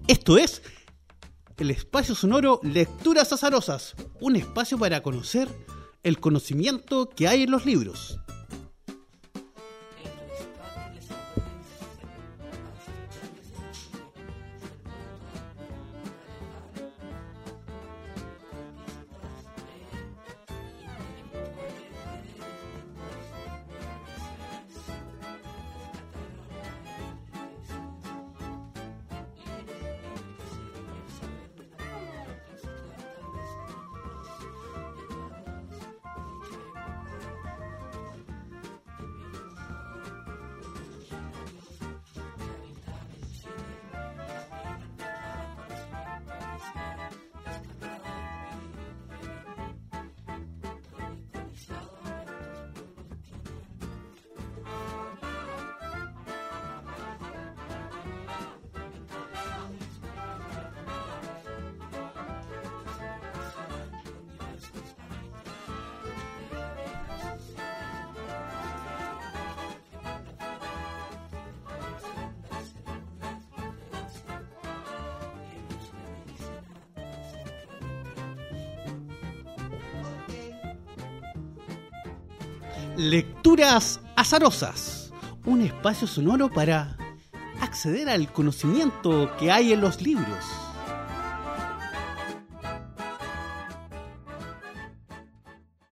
Esto es el espacio sonoro Lecturas Azarosas, un espacio para conocer el conocimiento que hay en los libros. Lecturas Azarosas, un espacio sonoro para acceder al conocimiento que hay en los libros.